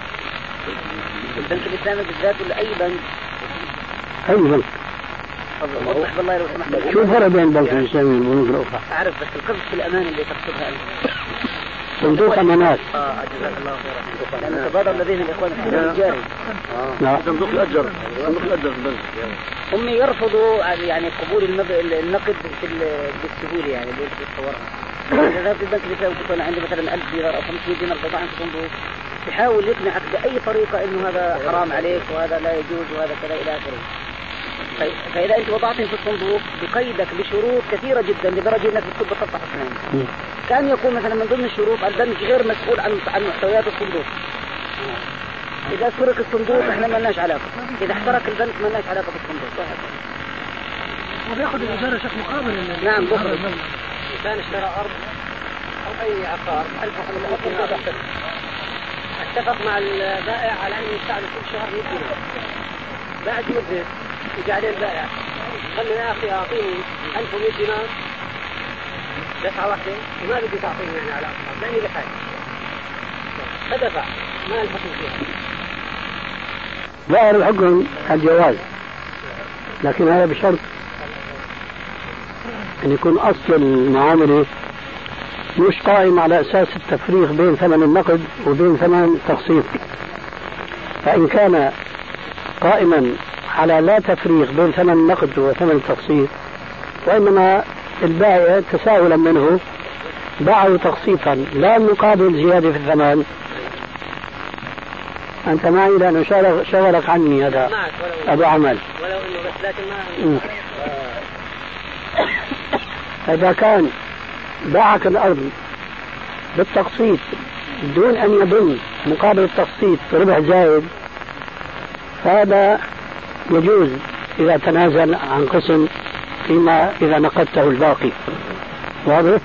البنك الإسلامي بالذات ولا أي بنك؟ أي بنك. وضح بالله لو سمحت. شو الفرق بين البنك الإسلامي والبنوك الأخرى؟ أعرف بس القصد في الأمانة اللي تقصدها أنت. صندوق أمانات. جزاك الله خيرا. لأن تبادر لدينا الإخوان الحساب الجاري. نعم. صندوق الأجر في البنك. هم يرفضوا يعني قبول النقد بالسهولة يعني اللي يتصورها. إذا في البنك الإسلامي تكون عندي مثلا 1000 دينار أو 500 دينار قطعا في صندوق، يحاول يقنعك بأي طريقة إنه هذا حرام عليك وهذا لا يجوز وهذا كذا إلى آخره. فإذا أنت وضعتهم في الصندوق بقيدك بشروط كثيرة جدا لدرجة أنك بتكون بتقطع أسنان. كان يكون مثلا من ضمن الشروط البنك غير مسؤول عن محتويات الصندوق. إذا سرق الصندوق إحنا ما لناش علاقة، إذا احترق البنك ما لناش علاقة بالصندوق. وبياخذ الإجارة شيء مقابل. نعم بخرج. إنسان اشترى أرض أو أي عقار 1500 دينار، اتفق مع البائع على أن يستعمل كل شهر 100 دينار. بعد مدة يجي عليه البائع قال له يا أخي أعطيني 1100 دينار دفعة واحدة وما بدي تعطيني يعني على أقساط لأني بحاجة، فدفع ما الحكم فيها. لا الحكم الجواز، لكن هذا بشرط أن يكون أصل المعاملة مش قائم على أساس التفريق بين ثمن النقد وبين ثمن التقسيط. فإن كان قائما على لا تفريق بين ثمن النقد وثمن التقسيط، وإنما البائع تساهلا منه باعه تقسيطا لا مقابل زيادة في الثمن. أنت معي لأنه شغلك عني هذا أبو عمل. ولو إنه بس لكن ما إذا كان باعك الأرض بالتقسيط دون أن يضم مقابل التقسيط ربح زائد، فهذا يجوز إذا تنازل عن قسم فيما إذا نقدته الباقي. واضح؟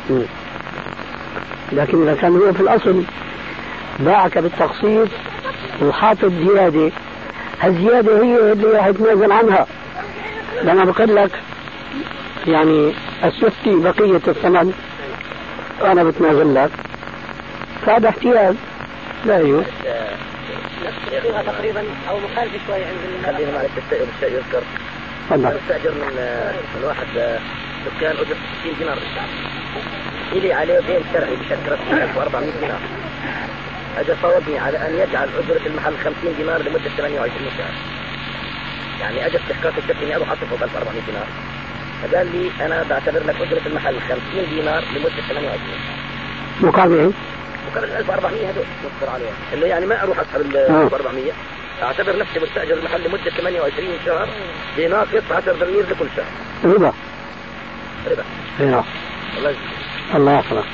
لكن إذا كان هو في الأصل باعك بالتقسيط وحاطط زيادة، هالزيادة هي اللي راح يتنازل عنها لما بقول لك يعني أسفتي بقية الثمن وأنا بتنازل لك، فهذا احتياج لا يوجد. نفسها تقريبا أو مخالف شوي عند خلينا معلش الشيء يذكر. استأجر من واحد دكان أجر 60 دينار بالساعة، إلي عليه دين شرعي بشكل رسمي 1400 دينار. أجل فوضني على أن يجعل أجرة المحل 50 دينار لمدة 28 شهر. يعني أجل استحقاق الشرط إني أروح أصرفه ب 1400 دينار، فقال لي أنا بعتبر لك أجرة المحل 50 دينار لمدة 28 شهر. مقابل 1400 هدول نصر عليها، إنه يعني ما أروح أسحب ال 1400، أعتبر نفسي مستأجر المحل لمدة 28 شهر بناقص 10 دنانير لكل شهر. ربا. الله الله يحفظك.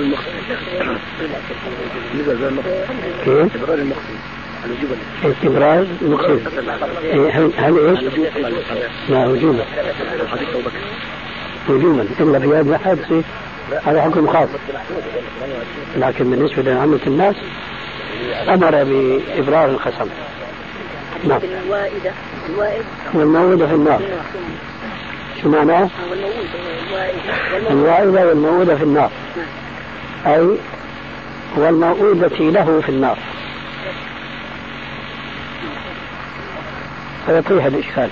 استبراج المقصود. استبراج المقصود. هل ايش؟ لا وجوبا. وجوبا الا في هذا الحادث هذا حكم خاص، لكن بالنسبة لعامة الناس أمر بإبرار القسم. نعم. والموعودة في النار. شو معناه؟ الوائدة والموعودة في النار، أي والموعودة له في النار. فيطيح الإشكال.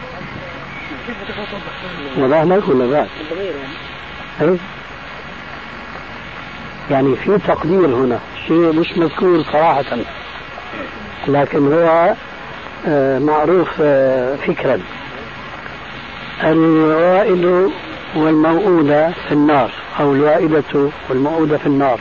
ولا ما يكون ذلك. يعني في تقدير هنا شيء مش مذكور صراحة، لكن هو معروف فكرا. الوائد والموؤودة في النار، أو الوائدة والموؤودة في النار.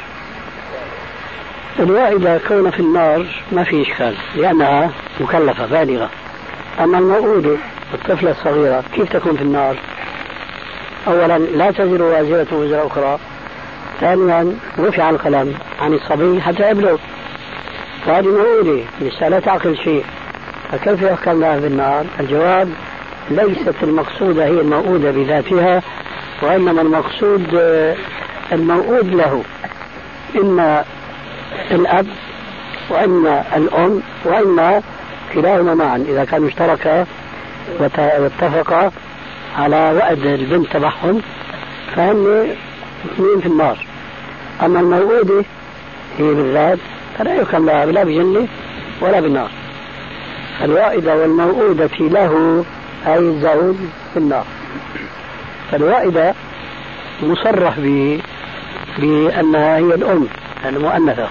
الوائدة كون في النار ما في إشكال لأنها مكلفة بالغة. أما الموؤودة الطفلة الصغيرة كيف تكون في النار؟ أولا لا تزر وازرة وزر أخرى، ثانيا رفع القلم عن الصبي حتى يبلغ، وهذه موؤودة لسه لا تعقل شيء، فكيف يحكم لها بالنار؟ الجواب ليست المقصودة هي الموؤودة بذاتها، وإنما المقصود الموؤود له إما الأب وإما الأم وإما كلاهما معا إذا كانوا اشتركا واتفقا على وعد البنت تبعهم فهم اثنين في النار. أما الموؤودة هي بالذات فلا يحكم لها لا بجنة ولا بالنار. الوائدة والموؤودة له أي الزوج في النار. فالوائدة مصرح بأنها هي الأم المؤنثة.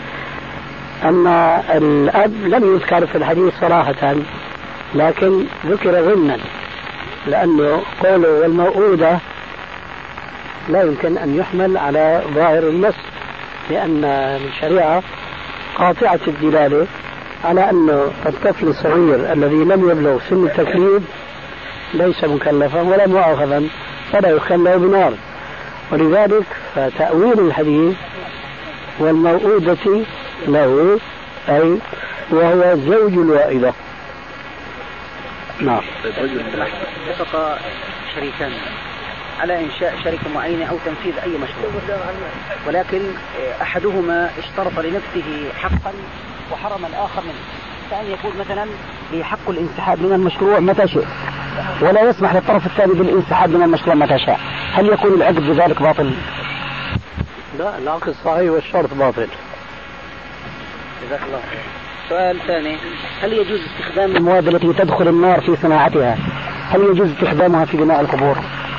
أما الأب لم يذكر في الحديث صراحة لكن ذكر ضمنا، لأنه قوله والموؤودة لا يمكن أن يحمل على ظاهر النص، لأن الشريعة قاطعة الدلالة على أن الطفل الصغير الذي لم يبلغ سن التكليف ليس مكلفا ولا مؤاخذا فلا يحكم له بنار. ولذلك فتأويل الحديث والموؤودة له أي وهو زوج الوائدة. نعم. اتفق شريكان على إنشاء شركة معينة أو تنفيذ أي مشروع، ولكن أحدهما اشترط لنفسه حقا وحرم الآخر منه، كأن يقول مثلا لي حق الانسحاب من المشروع متى شاء ولا يسمح للطرف الثاني بالانسحاب من المشروع متى شاء، هل يكون العقد بذلك باطل؟ لا، العقد صحيح والشرط باطل. جزاك الله خير. سؤال ثاني، هل يجوز استخدام المواد التي تدخل النار في صناعتها، هل يجوز استخدامها في بناء القبور؟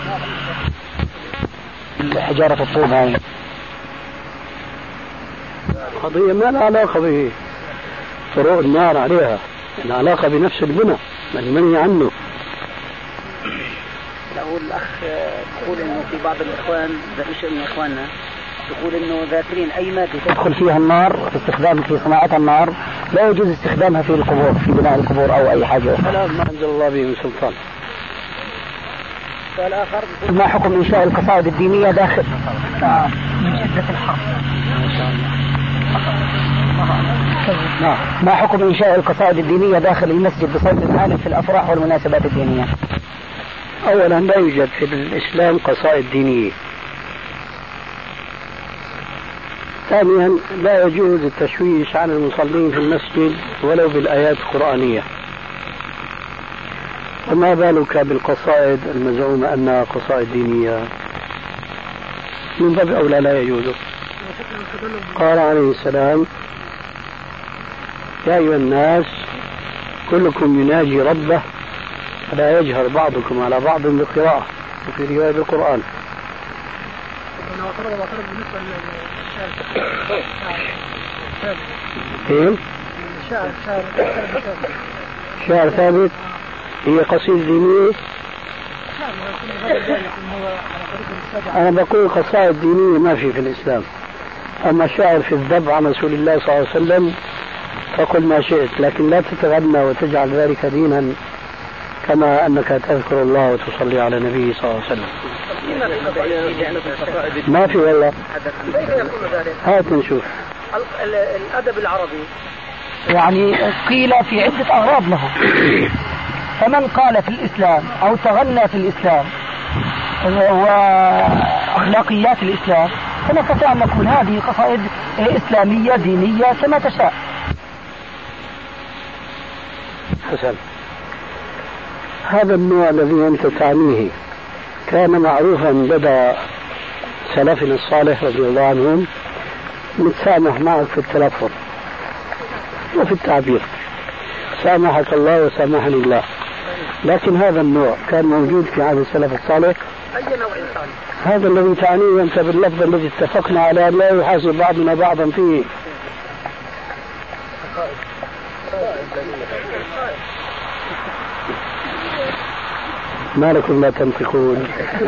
حجارة الطوب هاي قضية ما لها علاقة بفروع النار عليها، العلاقة بنفس البناء المنهي عنه. له الأخ يقول إنه في بعض الإخوان مش من إخواننا يقول إنه ذاكرين أي مادة تدخل فيها النار في استخدامها في صناعة النار لا يجوز استخدامها في القبور في بناء القبور أو أي حاجة. لا، ما أنزل الله به من سلطان. والآخر ما حكم إنشاء القصائد الدينية داخل من شدة الحر؟ ما حكم إنشاء القصائد الدينية داخل المسجد بصوت عال في الأفراح والمناسبات الدينية؟ أولا لا يوجد في الإسلام قصائد دينية. ثانيا لا يجوز التشويش على المصلين في المسجد ولو بالآيات القرآنية، فما بالك بالقصائد المزعومة أنها قصائد دينية؟ من باب أولى لا يجوز. قال عليه السلام يا أيها الناس كلكم يناجي ربه فلا يجهر بعضكم على بعض بالقراءة، وفي رواية بالقرآن. شعر ثابت هي قصيدة دينية. أنا بقول قصائد دينية ما في الإسلام. أما الشعر في الذب عن رسول الله صلى الله عليه وسلم فقل ما شئت، لكن لا تتغنى وتجعل ذلك دينا كما أنك تذكر الله وتصلي على النبي صلى الله عليه وسلم. ما في والله. هات نشوف. الأدب العربي يعني قيل في عدة أغراض له، فمن قال في الإسلام أو تغنى في الإسلام وأخلاقيات الإسلام فنستطيع أن نقول هذه قصائد إسلامية دينية كما تشاء. حسن، هذا النوع الذي أنت تعنيه كان معروفا لدى سلفنا الصالح رضي الله عنهم، نتسامح معك في التلفظ وفي التعبير، سامحك الله وسامحني الله، لكن هذا النوع كان موجود في عهد السلف الصالح. أي نوع إنسان؟ هذا الذي تعنيه أنت باللفظ الذي اتفقنا على أن لا يحاسب بعضنا بعضا فيه. ما لكم لا تنطقون؟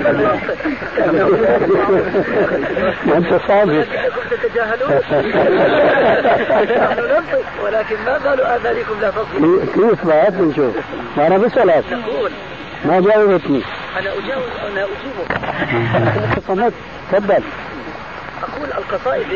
ما أنت صادق. تتجاهلون ولكن ما قالوا آذانكم لا تصدقوا. كيف بعد نشوف؟ ما أنا بسألك ما جاوبتني. أنا أجيبك. تفضل. أقول القصائد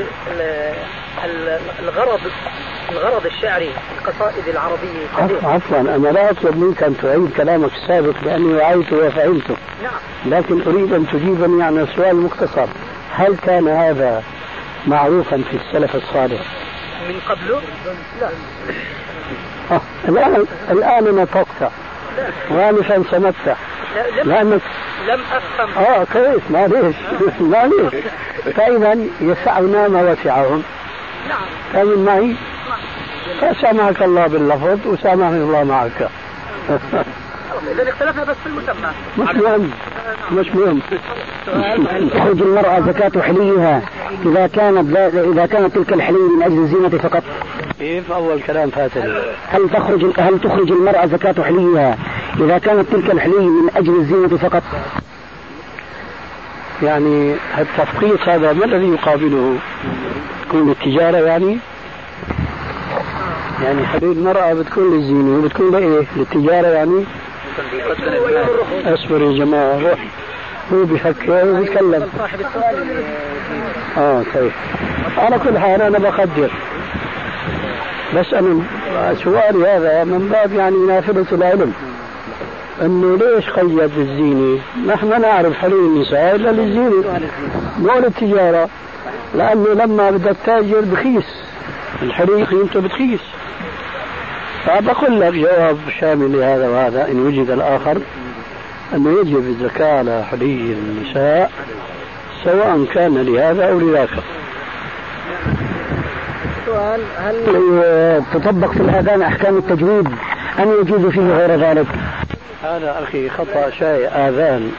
الغرض الشعري القصائد العربية عفوا أنا لا أطلب منك أن تعيد كلامك السابق لأني وعيته وفعلته. نعم. لكن أريد أن تجيبني عن السؤال المختصر، هل كان هذا معروفا في السلف الصالح من قبله؟ لا. الآن نطقت وانفا سمت لأنك لم أفهم. كويس معليش. فإذا يسعنا ما وسعهم. نعم. فمن معي فسامحك الله باللفظ وسامحني الله معك. إذا اختلفنا بس في المسمى. مش مهم. تخرج المرأة زكاة حليها إذا كانت تلك الحلي من أجل الزينة فقط. كيف أول كلام فاتني؟ هل تخرج المرأة زكاة حليها إذا كانت تلك الحلي من أجل الزينة فقط؟ يعني التفقيس هذا ما الذي يقابله؟ تكون التجارة يعني حلي المرأة بتكون للزينة وبتكون لإيه؟ للتجارة يعني. اصبر يا جماعة، روح هو بيحكي وبيتكلم. طيب على كل حال أنا بقدر، بس أنا سؤالي هذا من باب يعني نافذة العلم، أنه ليش قيد بالزينة؟ نحن نعرف حلي النساء إلا للزينة مو للتجارة، لأنه لما بدك تاجر بخيس الحلي قيمته بتخيس. فبقول لك جواب شامل لهذا وهذا إن وجد الآخر، أنه يجب الزكاة على حلي النساء سواء كان لهذا أو لذاك. سؤال: هل تطبق في الآذان أحكام التجويد أم يجوز فيه غير ذلك؟ هذا أخي خطأ شائع. آذان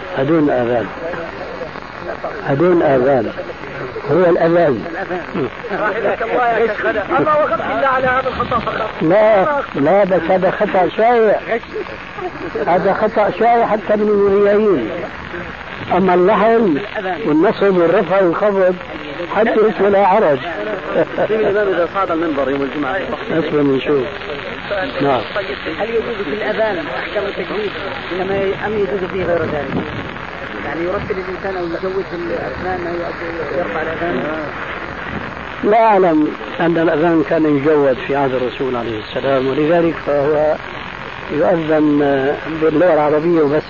أدون آذان هو الأذان. الله وقف إلا على هذا الخطأ فقط. لا بس هذا خطأ شائع، هذا خطأ شائع حتى من الريايين. أما اللحن والنصب والرفع والخفض حدث ولا حرج. الإمام إذا صعد المنبر يوم الجمعة نسبة نشوف. نعم. هل يجوز في الأذان أحكام التجويد أم يجوز فيه غير ذلك؟ يعني يرتب الإنسان أو يجود في الأثناء أنه يرفع الأذان؟ لا أعلم أن الأذان كان يجود في عهد الرسول عليه السلام، ولذلك فهو يؤذن باللغة العربية وبس.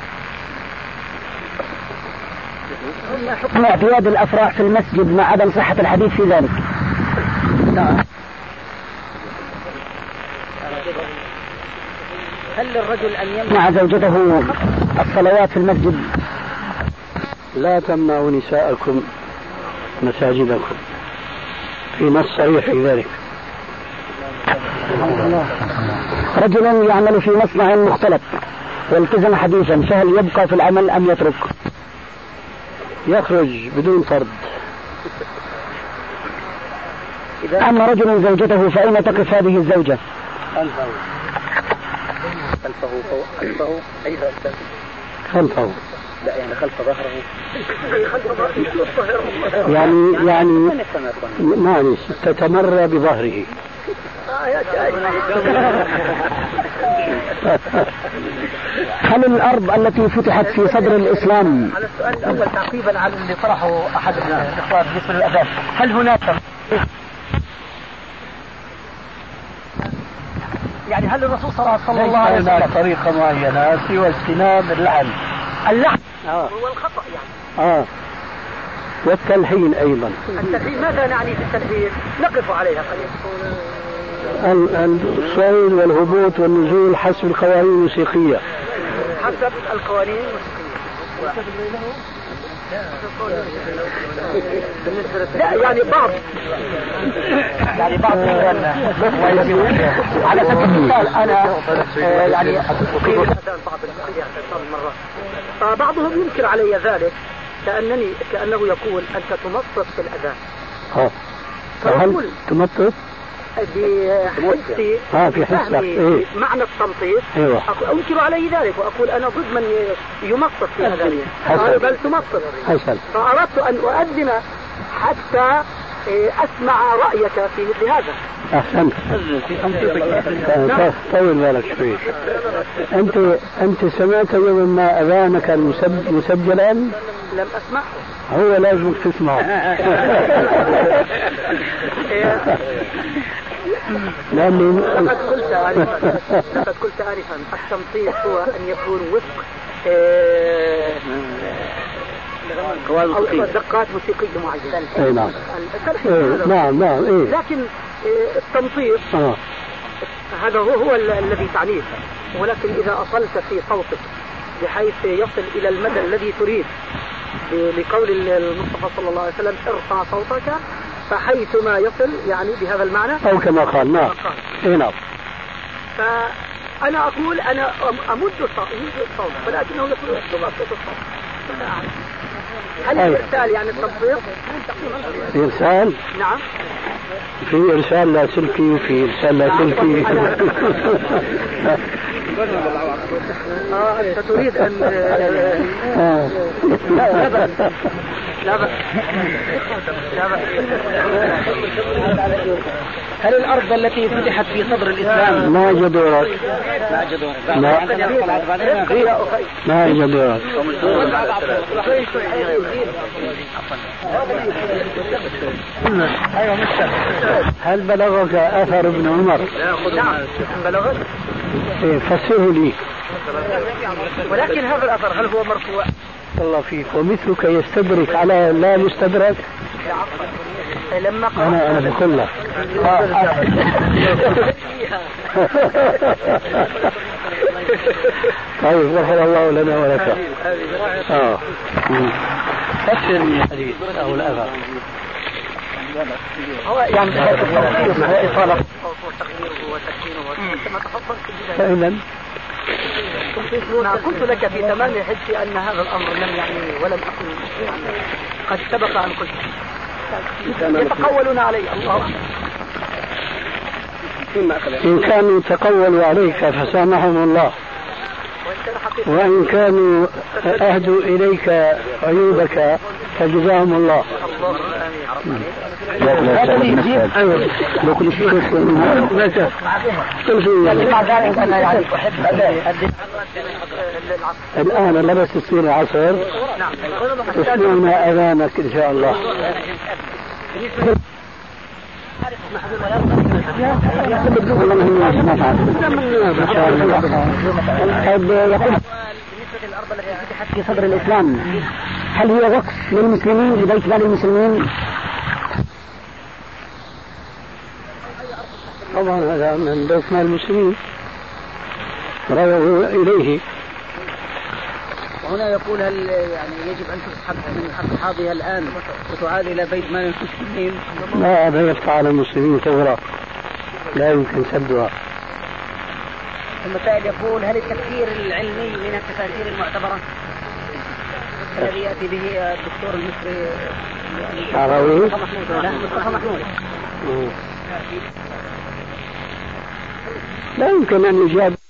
حكم اعتياد الأفراح في المسجد مع عدم صحة الحديث في ذلك. هل للرجل أن يمنع زوجته الصلوات في المسجد؟ لا تمنعوا نساءكم مساجدكم، في نص صريح في ذلك. رجل يعمل في مصنع مختلط والتزم حديثا، فهل يبقى في العمل أم يترك؟ يخرج بدون طرد. أما رجل زوجته فأين تقف هذه الزوجة؟ خلفه لا يعني خلف ظهره يعني معلش تتمر بظهره. هل الأرض التي فتحت في صدر الإسلام؟ على السؤال الأول تعقيبا على اللي طرحه أحد الإخوان بالنسبة للأذان، هل هناك يعني هل الرسول صلى الله عليه وسلم طريقة معينة سوى اجتناب اللعن هو الخطأ يعني والتلحين أيضا. التلحين ماذا نعني في التلحين؟ نقف عليها الصعود والهبوط والنزول حسب القوانين الموسيقية. حسب القوانين الموسيقية. لا يعني بعض على سبيل المثال أنا يعني أقيم بعض بعضهم ينكر علي ذلك كأنه يقول أنت تمطط في الأذان. فهل تمطط؟ بحسي في حسك معنى التمطيط. أنكر عليه ذلك وأقول أنا ضد من يمطط في أذانه، قال بل تمطط. فأردت أن أؤذن حتى أسمع رأيك في مثل هذا. أحسنت. طول بالك شوي. أنت سمعت يوم ما أذانك مسجلا؟ لم أسمعه. هو لازمك تسمعه. لقد قلت آنفا التمطيط هو أن يكون وفق دقات موسيقية معينة. اي نعم. نعم. لكن التمطيط هذا هو الذي تعنيه، ولكن إذا أصلت في صوتك بحيث يصل إلى المدى الذي تريد لقول المصطفى صلى الله عليه وسلم ارفع صوتك فحيثما يصل، يعني بهذا المعنى أو كما قال. نعم. نعم. فأنا أقول أنا أمد الصوت ولكنه يقول أسلوب الصوت. هل الإرسال يعني التمطيط؟ إرسال؟ نعم. في إرسال لاسلكي وفي إرسال لاسلكي. أنت تريد أن لا بأس. هل الأرض التي فتحت في صدر الإسلام ما جدورك؟ ما جدورك؟ هل بلغك أثر ابن عمر؟ نعم بلغك. فسره لي. ولكن هذا الأثر هل هو مرفوع؟ الله فيك. ومثلك يستدرك على لا يستدرك. لما أنا بقول لك. طيب غفر الله لنا ولك. فسر من الحديث أو الأثر. هو يعني التوفيق وإطالة وتغييره وتكوينه كما تفضلت فإذا قلت لك في تمام حدي أن هذا الأمر لم يعني ولم أكن يعني قد سبق أن قلت يتقولون علي. الله إن كانوا تقولوا عليك فسامحهم الله، وإن كانوا أهدوا إليك عيوبك فجزاهم الله. هذا اللي يجيب كل شيء. الآن لبس تصير العصر تسمعنا أذانك إن شاء الله. بالنسبة للأرض التي فتحت في صدر الإسلام هل هي وقف للمسلمين لبيت مال المسلمين؟ طبعا هذا من بيت مال المسلمين رووا إليه. هنا يقول هل يعني يجب أن تسحب من أصحابها الآن وتعاد إلى بيت مال المسلمين؟ لا، هذا يقطع على المسلمين ثورة لا يمكن سدها. المسائل يقول هل التفسير العلمي من التفاسير المعتبرة الذي يأتي به الدكتور المصري عراوي مصطفى محمود لا يمكن أن يجاب